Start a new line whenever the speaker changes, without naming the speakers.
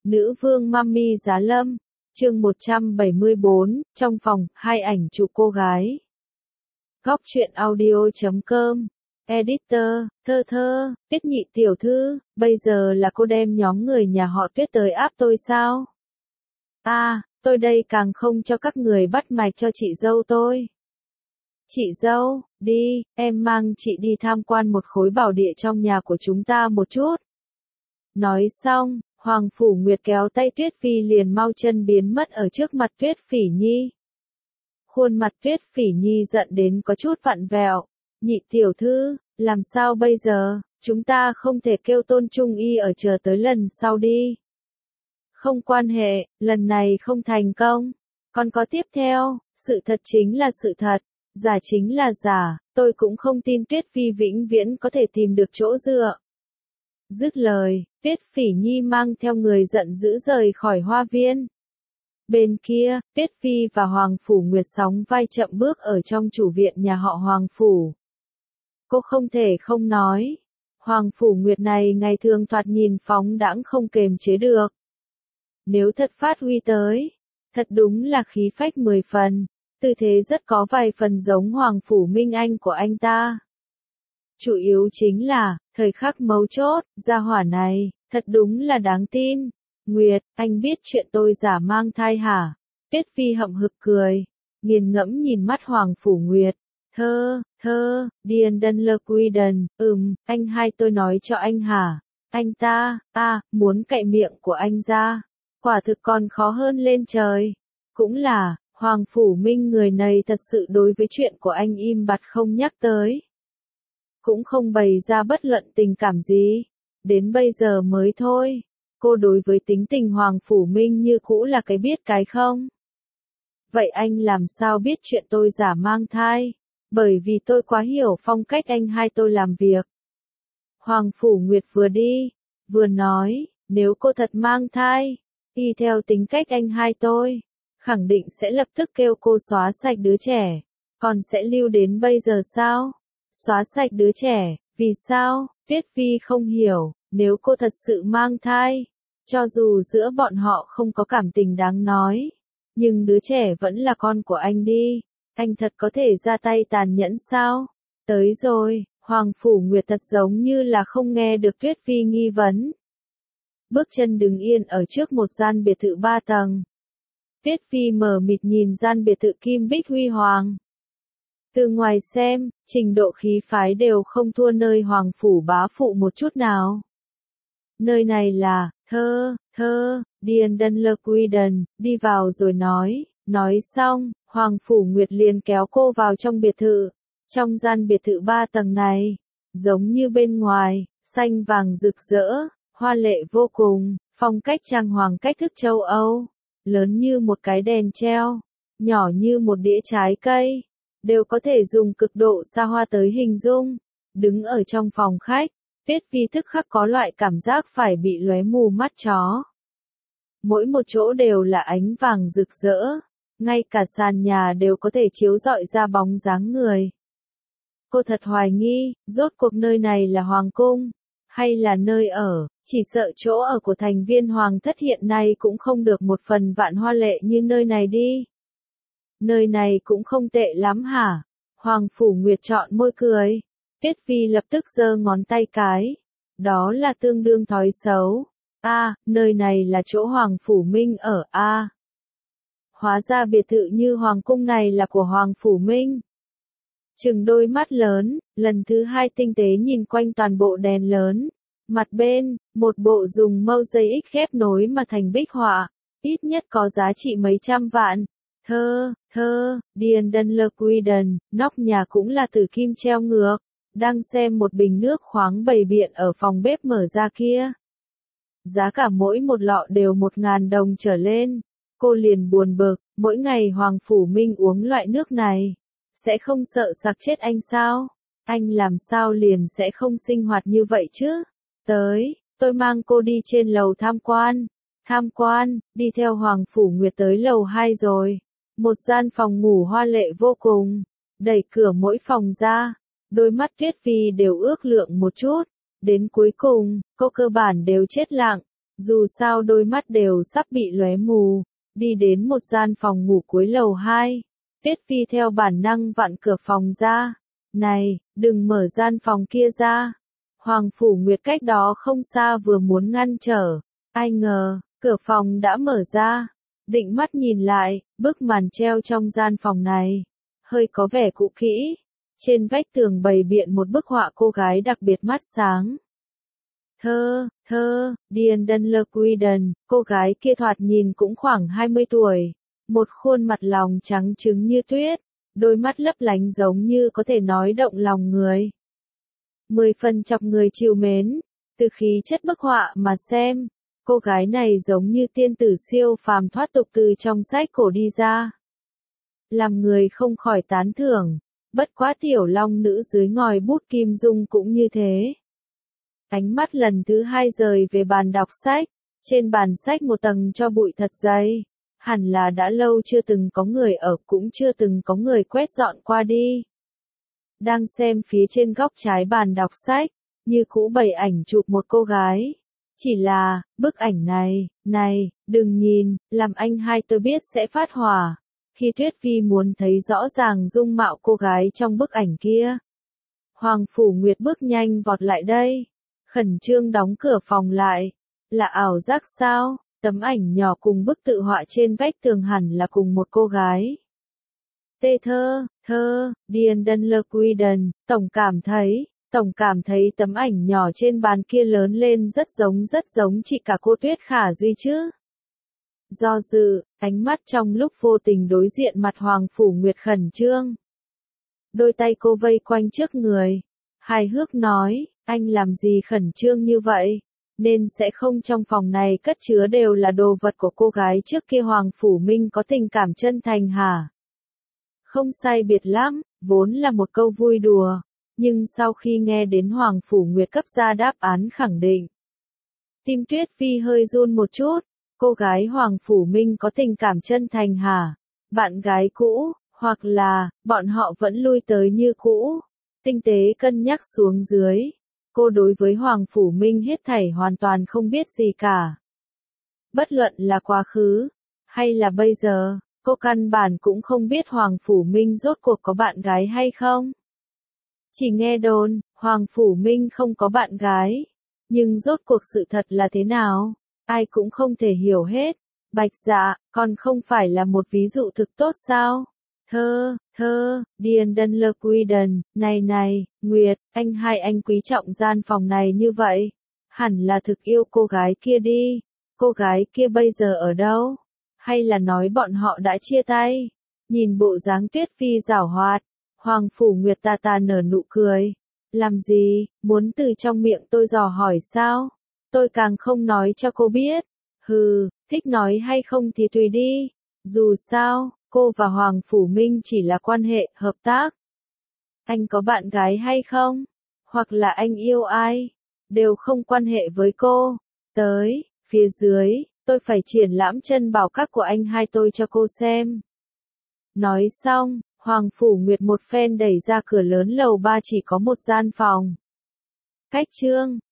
Nữ vương Mami Giá Lâm, chương 174, trong phòng, hai ảnh chụp cô gái. Góc truyện audio.com, editor, thơ thơ, Tuyết Nhị tiểu thư, bây giờ là cô đem nhóm người nhà họ Tuyết tới áp tôi sao? Tôi đây càng không cho các người bắt mạch cho chị dâu tôi. Chị dâu, đi, em mang chị đi tham quan một khối bảo địa trong nhà của chúng ta một chút. Nói xong, Hoàng Phủ Nguyệt kéo tay Tuyết Phi liền mau chân biến mất ở trước mặt Tuyết Phỉ Nhi. Khuôn mặt Tuyết Phỉ Nhi giận đến có chút vặn vẹo. Nhị tiểu thư, làm sao bây giờ, chúng ta không thể kêu Tôn Trung Y ở chờ tới lần sau đi. Không quan hệ, lần này không thành công. Còn có tiếp theo, sự thật chính là sự thật, giả chính là giả, tôi cũng không tin Tuyết Phi vĩnh viễn có thể tìm được chỗ dựa. Dứt lời, Tuyết Phỉ Nhi mang theo người giận dữ rời khỏi hoa viên. Bên kia, Tuyết Phi và Hoàng Phủ Nguyệt sóng vai chậm bước ở trong chủ viện nhà họ Hoàng Phủ. Cô không thể không nói, Hoàng Phủ Nguyệt này ngày thường thoạt nhìn phóng đãng không kềm chế được. Nếu thật phát huy tới, thật đúng là khí phách 10 phần, tư thế rất có vài phần giống Hoàng Phủ Minh Anh của anh ta. Chủ yếu chính là, thời khắc mấu chốt, gia hỏa này, thật đúng là đáng tin. Nguyệt, anh biết chuyện tôi giả mang thai hả? Tuyết Phi hậm hực cười, nghiền ngẫm nhìn mắt Hoàng Phủ Nguyệt. Điền Đân Lơ Quy Đần, anh hai tôi nói cho anh hả? Anh ta, muốn cạy miệng của anh ra. Quả thực còn khó hơn lên trời. Cũng là, Hoàng Phủ Minh người này thật sự đối với chuyện của anh im bặt không nhắc tới. Cũng không bày ra bất luận tình cảm gì. Đến bây giờ mới thôi. Cô đối với tính tình Hoàng Phủ Minh như cũ là cái biết cái không. Vậy anh làm sao biết chuyện tôi giả mang thai? Bởi vì tôi quá hiểu phong cách anh hai tôi làm việc. Hoàng Phủ Nguyệt vừa đi, vừa nói, nếu cô thật mang thai, y theo tính cách anh hai tôi, khẳng định sẽ lập tức kêu cô xóa sạch đứa trẻ. Còn sẽ lưu đến bây giờ sao? Xóa sạch đứa trẻ, vì sao? Tuyết Phi không hiểu, nếu cô thật sự mang thai, cho dù giữa bọn họ không có cảm tình đáng nói, nhưng đứa trẻ vẫn là con của anh đi, anh thật có thể ra tay tàn nhẫn sao? Tới rồi, Hoàng Phủ Nguyệt thật giống như là không nghe được Tuyết Phi nghi vấn. Bước chân đứng yên ở trước một gian biệt thự 3 tầng. Tuyết Phi mờ mịt nhìn gian biệt thự kim bích huy hoàng. Từ ngoài xem, trình độ khí phái đều không thua nơi Hoàng Phủ bá phụ một chút nào. Nơi này là, Điền Đân Lơ Quy Đần, đi vào rồi nói xong, Hoàng Phủ Nguyệt liền kéo cô vào trong biệt thự. Trong gian biệt thự 3 tầng này, giống như bên ngoài, xanh vàng rực rỡ, hoa lệ vô cùng, phong cách trang hoàng cách thức châu Âu, lớn như một cái đèn treo, nhỏ như một đĩa trái cây, đều có thể dùng cực độ xa hoa tới hình dung. Đứng ở trong phòng khách, Tuyết Phi tức khắc có loại cảm giác phải bị lóe mù mắt chó. Mỗi một chỗ đều là ánh vàng rực rỡ, ngay cả sàn nhà đều có thể chiếu rọi ra bóng dáng người. Cô thật hoài nghi, rốt cuộc nơi này là hoàng cung, hay là nơi ở, chỉ sợ chỗ ở của thành viên hoàng thất hiện nay cũng không được một phần vạn hoa lệ như nơi này đi. Nơi này cũng không tệ lắm hả? Hoàng Phủ Nguyệt trọn môi cười. Tuyết Phi lập tức giơ ngón tay cái. Đó là tương đương thói xấu. Nơi này là chỗ Hoàng Phủ Minh ở Hóa ra biệt thự như Hoàng cung này là của Hoàng Phủ Minh. Trừng đôi mắt lớn, lần thứ hai tinh tế nhìn quanh toàn bộ đèn lớn. Mặt bên, một bộ dùng mosaic khép nối mà thành bích họa, ít nhất có giá trị mấy trăm vạn. Điền Đân Lơ Quy Đần, nóc nhà cũng là tử kim treo ngược, đang xem một bình nước khoáng bày biện ở phòng bếp mở ra kia. Giá cả mỗi một lọ đều 1.000 đồng trở lên. Cô liền buồn bực, mỗi ngày Hoàng Phủ Minh uống loại nước này, sẽ không sợ sặc chết anh sao? Anh làm sao liền sẽ không sinh hoạt như vậy chứ? Tôi mang cô đi trên lầu tham quan, đi theo Hoàng Phủ Nguyệt tới lầu 2 rồi. Một gian phòng ngủ hoa lệ vô cùng, đẩy cửa mỗi phòng ra, đôi mắt Tuyết Phi đều ước lượng một chút, đến cuối cùng, cô cơ bản đều chết lặng, Dù sao đôi mắt đều sắp bị lóe mù, đi đến một gian phòng ngủ cuối lầu 2. Tuyết Phi theo bản năng vặn cửa phòng ra. Này, đừng mở gian phòng kia ra. Hoàng Phủ Nguyệt cách đó không xa vừa muốn ngăn trở. Ai ngờ, cửa phòng đã mở ra. Định mắt nhìn lại, bức màn treo trong gian phòng này. Hơi có vẻ cũ kỹ. Trên vách tường bày biện một bức họa cô gái đặc biệt mắt sáng. Điền Đân Lơ Quy Đần, cô gái kia thoạt nhìn cũng khoảng 20 tuổi. Một khuôn mặt lòng trắng trứng như tuyết, đôi mắt lấp lánh giống như có thể nói động lòng người. 10 phần chọc người trìu mến, từ khí chất bức họa mà xem, cô gái này giống như tiên tử siêu phàm thoát tục từ trong sách cổ đi ra. Làm người không khỏi tán thưởng, bất quá tiểu long nữ dưới ngòi bút kim dung cũng như thế. Ánh mắt lần thứ 2 rời về bàn đọc sách, trên bàn sách một tầng tro bụi thật dày, hẳn là đã lâu chưa từng có người ở cũng chưa từng có người quét dọn qua đi. Đang xem phía trên góc trái bàn đọc sách, như cũ bày ảnh chụp một cô gái. Chỉ là, bức ảnh này, đừng nhìn, làm anh hai tôi biết sẽ phát hỏa. Khi Tuyết Phi muốn thấy rõ ràng dung mạo cô gái trong bức ảnh kia. Hoàng Phủ Nguyệt bước nhanh vọt lại đây. Khẩn trương đóng cửa phòng lại. Là ảo giác sao? Tấm ảnh nhỏ cùng bức tự họa trên vách tường hẳn là cùng một cô gái. Tê thơ, Điền Đân Lơ Quy Đần, tổng cảm thấy tấm ảnh nhỏ trên bàn kia lớn lên rất giống chị cả cô Tuyết Khả Duy chứ. Do dự, ánh mắt trong lúc vô tình đối diện mặt Hoàng Phủ Nguyệt khẩn trương. Đôi tay cô vây quanh trước người. Hài hước nói, anh làm gì khẩn trương như vậy? Nên sẽ không trong phòng này cất chứa đều là đồ vật của cô gái trước kia Hoàng Phủ Minh có tình cảm chân thành hả? Không sai biệt lắm, vốn là một câu vui đùa. Nhưng sau khi nghe đến Hoàng Phủ Nguyệt cấp ra đáp án khẳng định. Tim Tuyết Phi hơi run một chút. Cô gái Hoàng Phủ Minh có tình cảm chân thành hả? Bạn gái cũ, hoặc là, bọn họ vẫn lui tới như cũ. Tinh tế cân nhắc xuống dưới. Cô đối với Hoàng Phủ Minh hết thảy hoàn toàn không biết gì cả. Bất luận là quá khứ, hay là bây giờ, cô căn bản cũng không biết Hoàng Phủ Minh rốt cuộc có bạn gái hay không. Chỉ nghe đồn, Hoàng Phủ Minh không có bạn gái. Nhưng rốt cuộc sự thật là thế nào? Ai cũng không thể hiểu hết. Bạch Dạ, còn không phải là một ví dụ thực tốt sao? Thơ, Điền Đân Lơ Quy Đần, này, Nguyệt, anh hai anh quý trọng gian phòng này như vậy. Hẳn là thực yêu cô gái kia đi. Cô gái kia bây giờ ở đâu? Hay là nói bọn họ đã chia tay? Nhìn bộ dáng Tuyết Phi giảo hoạt, Hoàng Phủ Nguyệt ta nở nụ cười. Làm gì, muốn từ trong miệng tôi dò hỏi sao? Tôi càng không nói cho cô biết. Hừ, thích nói hay không thì tùy đi. Dù sao, cô và Hoàng Phủ Minh chỉ là quan hệ, hợp tác. Anh có bạn gái hay không? Hoặc là anh yêu ai? Đều không quan hệ với cô. Tới, phía dưới, tôi phải triển lãm chân bảo các của anh hai tôi cho cô xem. Nói xong, Hoàng Phủ Nguyệt một phen đẩy ra cửa lớn lầu 3 chỉ có một gian phòng. Cách chương